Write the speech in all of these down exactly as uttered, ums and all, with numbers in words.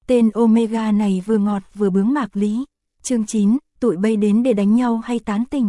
Tên Omega này vừa ngọt vừa bướng Mạc Lý. Chương chín, tụi bay đến để đánh nhau hay tán tỉnh?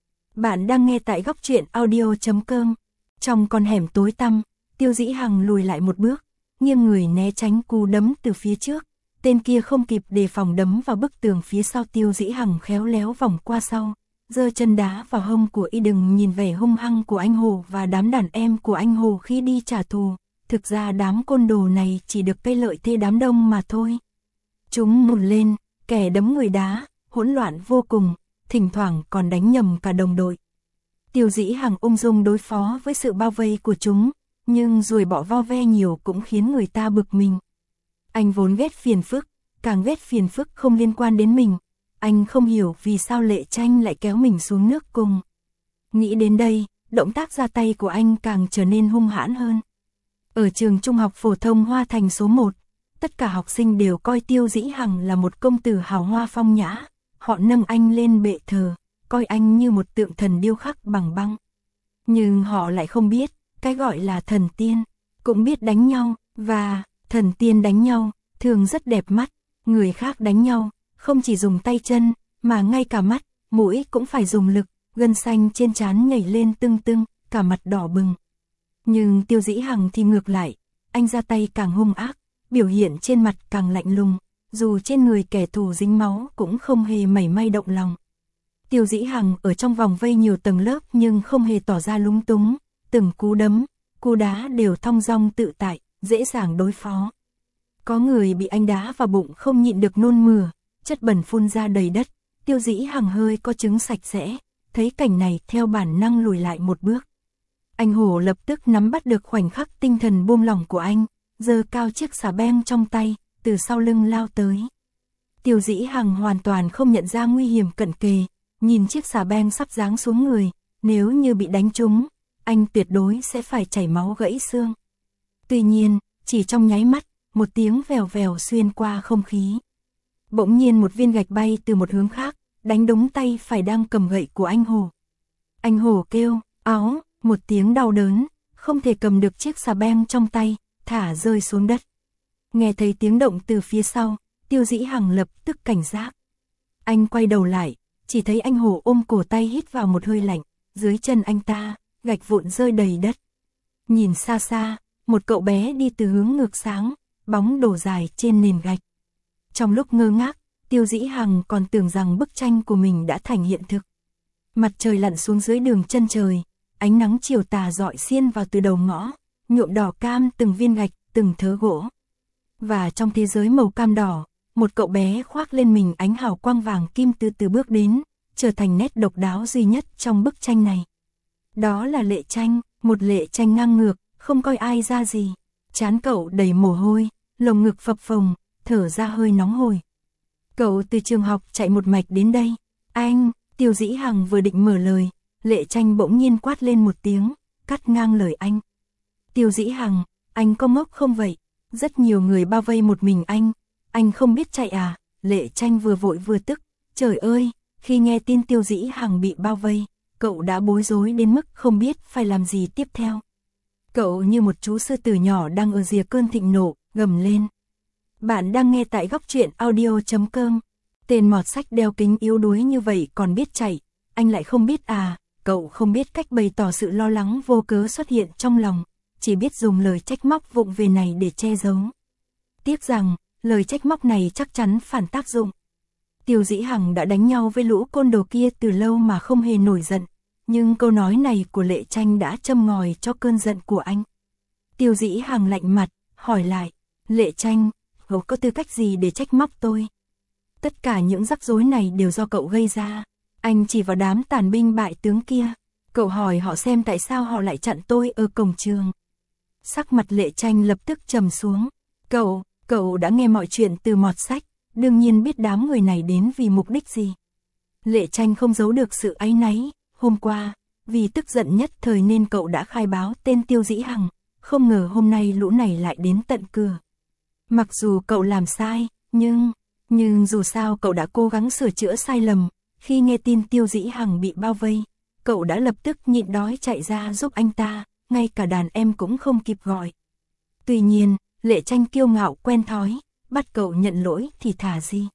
Bạn đang nghe tại góc truyện audio chấm com. Trong con hẻm tối tăm, Tiêu Dĩ Hằng lùi lại một bước, nghiêng người né tránh cú đấm từ phía trước. Tên kia không kịp đề phòng đấm vào bức tường phía sau. Tiêu Dĩ Hằng khéo léo vòng qua sau, giơ chân đá vào hông của y. Đừng nhìn vẻ hung hăng của anh Hồ và đám đàn em của anh Hồ khi đi trả thù, thực ra đám côn đồ này chỉ được cây lợi thế đám đông mà thôi. Chúng mùn lên, kẻ đấm người đá, hỗn loạn vô cùng, thỉnh thoảng còn đánh nhầm cả đồng đội. Tiêu Dĩ Hằng ung dung đối phó với sự bao vây của chúng, nhưng ruồi bọ vo ve nhiều cũng khiến người ta bực mình. Anh vốn ghét phiền phức, càng ghét phiền phức không liên quan đến mình. Anh không hiểu vì sao Lệ Tranh lại kéo mình xuống nước cùng. Nghĩ đến đây, động tác ra tay của anh càng trở nên hung hãn hơn. Ở trường trung học phổ thông Hoa Thành số một, tất cả học sinh đều coi Tiêu Dĩ Hằng là một công tử hào hoa phong nhã. Họ nâng anh lên bệ thờ, coi anh như một tượng thần điêu khắc bằng băng. Nhưng họ lại không biết, cái gọi là thần tiên, cũng biết đánh nhau, và thần tiên đánh nhau, thường rất đẹp mắt. Người khác đánh nhau, không chỉ dùng tay chân, mà ngay cả mắt, mũi cũng phải dùng lực, gân xanh trên trán nhảy lên tưng tưng, cả mặt đỏ bừng. Nhưng Tiêu Dĩ Hằng thì ngược lại, anh ra tay càng hung ác, biểu hiện trên mặt càng lạnh lùng, dù trên người kẻ thù dính máu cũng không hề mảy may động lòng. Tiêu Dĩ Hằng ở trong vòng vây nhiều tầng lớp nhưng không hề tỏ ra lúng túng, từng cú đấm, cú đá đều thong dong tự tại, dễ dàng đối phó. Có người bị anh đá vào bụng không nhịn được nôn mửa, chất bẩn phun ra đầy đất. Tiêu Dĩ Hằng hơi có chứng sạch sẽ, thấy cảnh này theo bản năng lùi lại một bước. Anh Hổ lập tức nắm bắt được khoảnh khắc tinh thần buông lỏng của anh, giơ cao chiếc xà beng trong tay, từ sau lưng lao tới. Tiêu Dĩ Hằng hoàn toàn không nhận ra nguy hiểm cận kề, nhìn chiếc xà beng sắp giáng xuống người, nếu như bị đánh trúng, anh tuyệt đối sẽ phải chảy máu gãy xương. Tuy nhiên, chỉ trong nháy mắt, một tiếng vèo vèo xuyên qua không khí. Bỗng nhiên một viên gạch bay từ một hướng khác, đánh đúng tay phải đang cầm gậy của anh Hồ. Anh Hồ kêu, áo, một tiếng đau đớn, không thể cầm được chiếc xà beng trong tay, thả rơi xuống đất. Nghe thấy tiếng động từ phía sau, Tiêu Dĩ Hằng lập tức cảnh giác. Anh quay đầu lại, chỉ thấy anh Hồ ôm cổ tay hít vào một hơi lạnh, dưới chân anh ta, gạch vụn rơi đầy đất. Nhìn xa xa, một cậu bé đi từ hướng ngược sáng, bóng đổ dài trên nền gạch. Trong lúc ngơ ngác, Tiêu Dĩ Hằng còn tưởng rằng bức tranh của mình đã thành hiện thực. Mặt trời lặn xuống dưới đường chân trời, ánh nắng chiều tà rọi xiên vào từ đầu ngõ, nhuộm đỏ cam từng viên gạch, từng thớ gỗ. Và trong thế giới màu cam đỏ, một cậu bé khoác lên mình ánh hào quang vàng kim từ từ bước đến, trở thành nét độc đáo duy nhất trong bức tranh này. Đó là Lệ Tranh, một Lệ Tranh ngang ngược, không coi ai ra gì. Trán cậu đầy mồ hôi, lồng ngực phập phồng, thở ra hơi nóng hổi. Cậu từ trường học chạy một mạch đến đây. Anh, Tiêu Dĩ Hằng vừa định mở lời, Lệ Tranh bỗng nhiên quát lên một tiếng, cắt ngang lời anh. Tiêu Dĩ Hằng, anh có ngốc không vậy? Rất nhiều người bao vây một mình anh, anh không biết chạy à? Lệ Tranh vừa vội vừa tức, trời ơi, khi nghe tin Tiêu Dĩ Hằng bị bao vây, cậu đã bối rối đến mức không biết phải làm gì tiếp theo. Cậu như một chú sư tử nhỏ đang ở rìa cơn thịnh nộ, gầm lên. Bạn đang nghe tại góc truyện audio chấm com. Tên mọt sách đeo kính yếu đuối như vậy còn biết chạy, anh lại không biết à? Cậu không biết cách bày tỏ sự lo lắng vô cớ xuất hiện trong lòng, chỉ biết dùng lời trách móc vụng về này để che giấu. Tiếc rằng, lời trách móc này chắc chắn phản tác dụng. Tiêu Dĩ Hằng đã đánh nhau với lũ côn đồ kia từ lâu mà không hề nổi giận, nhưng câu nói này của Lệ Tranh đã châm ngòi cho cơn giận của anh. Tiêu Dĩ Hằng lạnh mặt, hỏi lại, Lệ Tranh, cậu có tư cách gì để trách móc tôi? Tất cả những rắc rối này đều do cậu gây ra. Anh chỉ vào đám tàn binh bại tướng kia. Cậu hỏi họ xem tại sao họ lại chặn tôi ở cổng trường. Sắc mặt Lệ Tranh lập tức trầm xuống. Cậu, cậu đã nghe mọi chuyện từ mọt sách, đương nhiên biết đám người này đến vì mục đích gì. Lệ Tranh không giấu được sự áy náy. Hôm qua, vì tức giận nhất thời nên cậu đã khai báo tên Tiêu Dĩ Hằng, không ngờ hôm nay lũ này lại đến tận cửa. Mặc dù cậu làm sai, nhưng, nhưng dù sao cậu đã cố gắng sửa chữa sai lầm. Khi nghe tin Tiêu Dĩ Hằng bị bao vây, cậu đã lập tức nhịn đói chạy ra giúp anh ta, ngay cả đàn em cũng không kịp gọi. Tuy nhiên, Lệ Tranh kiêu ngạo quen thói, bắt cậu nhận lỗi thì thả gì.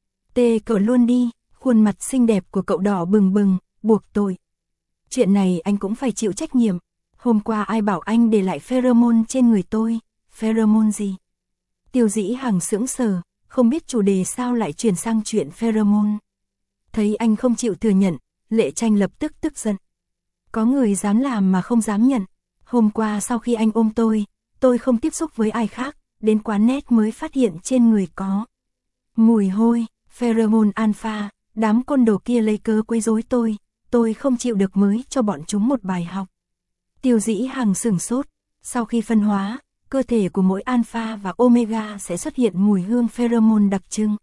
Tê cậu luôn đi, khuôn mặt xinh đẹp của cậu đỏ bừng bừng, buộc tôi. Chuyện này anh cũng phải chịu trách nhiệm. Hôm qua ai bảo anh để lại pheromone trên người tôi, pheromone gì? Tiêu Dĩ Hằng sững sờ, không biết chủ đề sao lại chuyển sang chuyện pheromone. Thấy anh không chịu thừa nhận, Lệ Tranh lập tức tức giận. Có người dám làm mà không dám nhận. Hôm qua sau khi anh ôm tôi, tôi không tiếp xúc với ai khác, đến quán net mới phát hiện trên người có mùi hôi, pheromone alpha, đám côn đồ kia lấy cớ quấy rối tôi, tôi không chịu được mới cho bọn chúng một bài học. Tiêu Dĩ Hằng sửng sốt, sau khi phân hóa, cơ thể của mỗi alpha và omega sẽ xuất hiện mùi hương pheromone đặc trưng.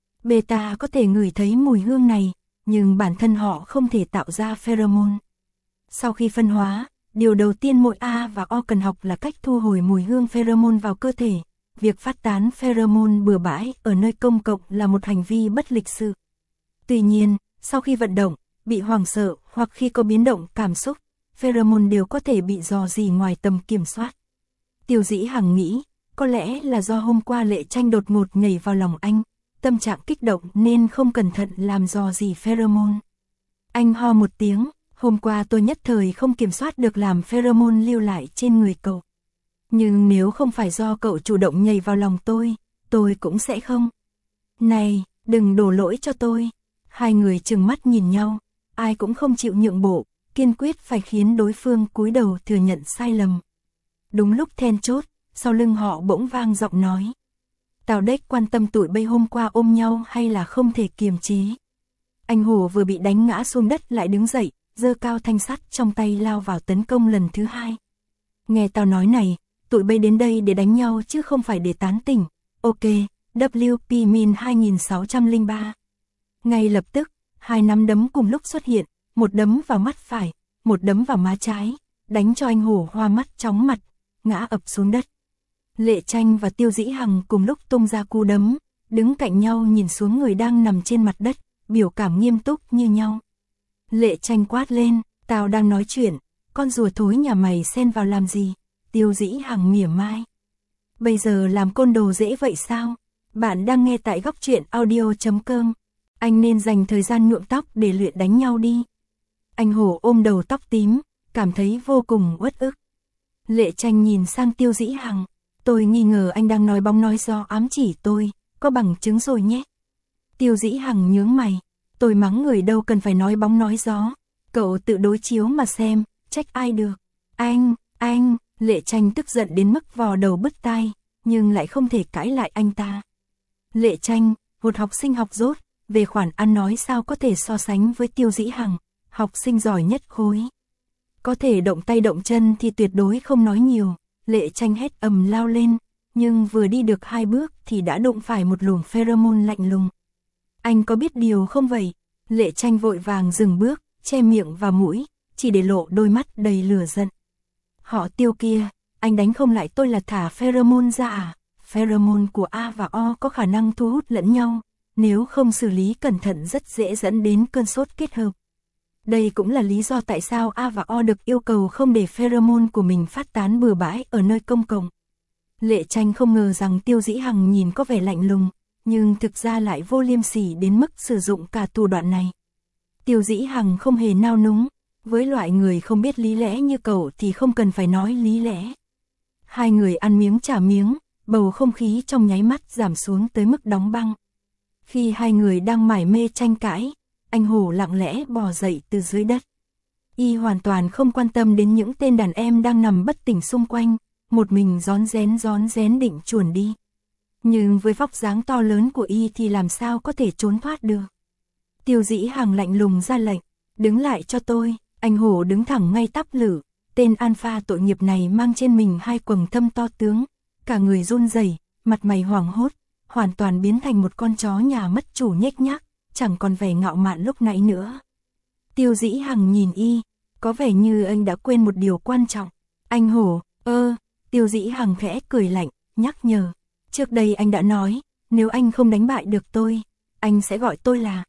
Beta có thể ngửi thấy mùi hương này, nhưng bản thân họ không thể tạo ra pheromone. Sau khi phân hóa, điều đầu tiên mỗi A và O cần học là cách thu hồi mùi hương pheromone vào cơ thể. Việc phát tán pheromone bừa bãi ở nơi công cộng là một hành vi bất lịch sự. Tuy nhiên, sau khi vận động, bị hoảng sợ hoặc khi có biến động cảm xúc, pheromone đều có thể bị dò dỉ ngoài tầm kiểm soát. Tiêu Dĩ Hằng nghĩ, có lẽ là do hôm qua Lệ Tranh đột ngột nhảy vào lòng anh, tâm trạng kích động nên không cẩn thận làm dò dỉ pheromone. Anh ho một tiếng, hôm qua tôi nhất thời không kiểm soát được làm pheromone lưu lại trên người cậu. Nhưng nếu không phải do cậu chủ động nhảy vào lòng tôi, tôi cũng sẽ không. Này, đừng đổ lỗi cho tôi. Hai người trừng mắt nhìn nhau, ai cũng không chịu nhượng bộ, kiên quyết phải khiến đối phương cúi đầu thừa nhận sai lầm. Đúng lúc then chốt, sau lưng họ bỗng vang giọng nói. Tào Đếch quan tâm tụi bay hôm qua ôm nhau hay là không thể kiềm chế. Anh Hồ vừa bị đánh ngã xuống đất lại đứng dậy, giơ cao thanh sắt trong tay lao vào tấn công lần thứ hai. Nghe tao nói này, tụi bay đến đây để đánh nhau chứ không phải để tán tỉnh. Ok, W P Min hai nghìn sáu trăm lẻ ba. Ngay lập tức, hai nắm đấm cùng lúc xuất hiện, một đấm vào mắt phải, một đấm vào má trái, đánh cho anh Hổ hoa mắt chóng mặt, ngã ập xuống đất. Lệ Tranh và Tiêu Dĩ Hằng cùng lúc tung ra cú đấm, đứng cạnh nhau nhìn xuống người đang nằm trên mặt đất, biểu cảm nghiêm túc như nhau. Lệ Tranh quát lên, tao đang nói chuyện, con rùa thối nhà mày xen vào làm gì? Tiêu Dĩ Hằng mỉa mai. Bây giờ làm côn đồ dễ vậy sao? Bạn đang nghe tại góc truyện audio chấm com. Anh nên dành thời gian nhuộm tóc để luyện đánh nhau đi. Anh Hổ ôm đầu tóc tím, cảm thấy vô cùng uất ức. Lệ Tranh nhìn sang Tiêu Dĩ Hằng. Tôi nghi ngờ anh đang nói bóng nói gió ám chỉ tôi, có bằng chứng rồi nhé. Tiêu Dĩ Hằng nhướng mày. Tôi mắng người đâu cần phải nói bóng nói gió. Cậu tự đối chiếu mà xem, trách ai được. Anh, anh, Lệ Tranh tức giận đến mức vò đầu bứt tai, nhưng lại không thể cãi lại anh ta. Lệ Tranh, một học sinh học dốt, về khoản ăn nói sao có thể so sánh với Tiêu Dĩ Hằng, học sinh giỏi nhất khối. Có thể động tay động chân thì tuyệt đối không nói nhiều. Lệ Tranh hét ầm lao lên, nhưng vừa đi được hai bước thì đã đụng phải một luồng pheromone lạnh lùng. Anh có biết điều không vậy? Lệ Tranh vội vàng dừng bước, che miệng và mũi, chỉ để lộ đôi mắt đầy lửa giận. Họ Tiêu kia, anh đánh không lại tôi là thả pheromone ra à? Pheromone của A và O có khả năng thu hút lẫn nhau, nếu không xử lý cẩn thận rất dễ dẫn đến cơn sốt kết hợp. Đây cũng là lý do tại sao A và O được yêu cầu không để pheromone của mình phát tán bừa bãi ở nơi công cộng. Lệ Tranh không ngờ rằng Tiêu Dĩ Hằng nhìn có vẻ lạnh lùng, nhưng thực ra lại vô liêm sỉ đến mức sử dụng cả thủ đoạn này. Tiêu Dĩ Hằng không hề nao núng, với loại người không biết lý lẽ như cậu thì không cần phải nói lý lẽ. Hai người ăn miếng trả miếng, bầu không khí trong nháy mắt giảm xuống tới mức đóng băng. Khi hai người đang mải mê tranh cãi, anh Hổ lặng lẽ bò dậy từ dưới đất. Y hoàn toàn không quan tâm đến những tên đàn em đang nằm bất tỉnh xung quanh, một mình rón rén rón rén định chuồn đi. Nhưng với vóc dáng to lớn của Y thì làm sao có thể trốn thoát được. Tiêu Dĩ Hằng lạnh lùng ra lệnh, đứng lại cho tôi. Anh Hổ đứng thẳng ngay tắp lử, tên alpha tội nghiệp này mang trên mình hai quầng thâm to tướng, cả người run rẩy, mặt mày hoảng hốt, hoàn toàn biến thành một con chó nhà mất chủ nhếch nhác, chẳng còn vẻ ngạo mạn lúc nãy nữa. Tiêu Dĩ Hằng nhìn Y, có vẻ như anh đã quên một điều quan trọng. Anh Hổ, ơ, Tiêu Dĩ Hằng khẽ cười lạnh, nhắc nhở. Trước đây anh đã nói, nếu anh không đánh bại được tôi, anh sẽ gọi tôi là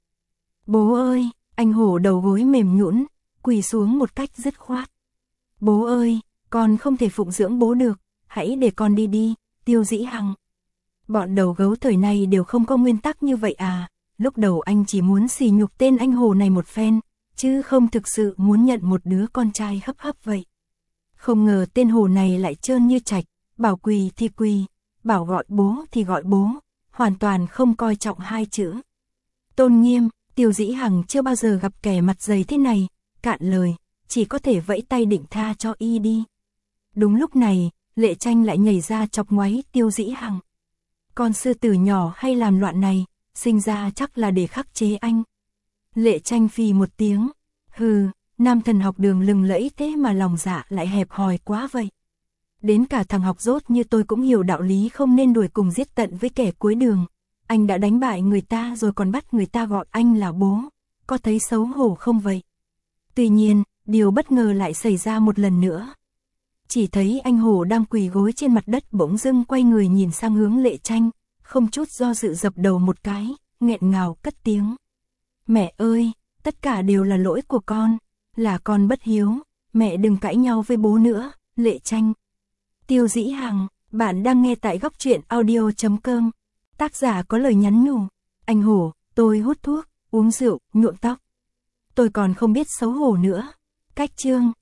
bố ơi. Anh Hổ đầu gối mềm nhũn, quỳ xuống một cách dứt khoát. Bố ơi, con không thể phụng dưỡng bố được, hãy để con đi đi. Tiêu Dĩ Hằng. Bọn đầu gấu thời này đều không có nguyên tắc như vậy à, lúc đầu anh chỉ muốn xỉ nhục tên anh Hồ này một phen, chứ không thực sự muốn nhận một đứa con trai hấp hấp vậy. Không ngờ tên Hồ này lại trơn như trạch, bảo quỳ thì quỳ, bảo gọi bố thì gọi bố, hoàn toàn không coi trọng hai chữ tôn nghiêm. Tiêu Dĩ Hằng chưa bao giờ gặp kẻ mặt dày thế này, cạn lời, chỉ có thể vẫy tay định tha cho y đi. Đúng lúc này, Lệ Tranh lại nhảy ra chọc ngoáy Tiêu Dĩ Hằng. Con sư tử nhỏ hay làm loạn này, sinh ra chắc là để khắc chế anh. Lệ Tranh phì một tiếng, hừ, nam thần học đường lừng lẫy thế mà lòng dạ lại hẹp hòi quá vậy. Đến cả thằng học dốt như tôi cũng hiểu đạo lý không nên đuổi cùng giết tận với kẻ cuối đường. Anh đã đánh bại người ta rồi còn bắt người ta gọi anh là bố, có thấy xấu hổ không vậy? Tuy nhiên, điều bất ngờ lại xảy ra một lần nữa. Chỉ thấy anh Hổ đang quỳ gối trên mặt đất bỗng dưng quay người nhìn sang hướng Lệ Tranh, không chút do dự dập đầu một cái, nghẹn ngào cất tiếng. Mẹ ơi, tất cả đều là lỗi của con, là con bất hiếu, mẹ đừng cãi nhau với bố nữa. Lệ Tranh. Tiêu Dĩ Hằng, bạn đang nghe tại góc truyện audio chấm com. Tác giả có lời nhắn nhủ. Anh Hổ, tôi hút thuốc, uống rượu, nhuộm tóc. Tôi còn không biết xấu hổ nữa. Cách chương.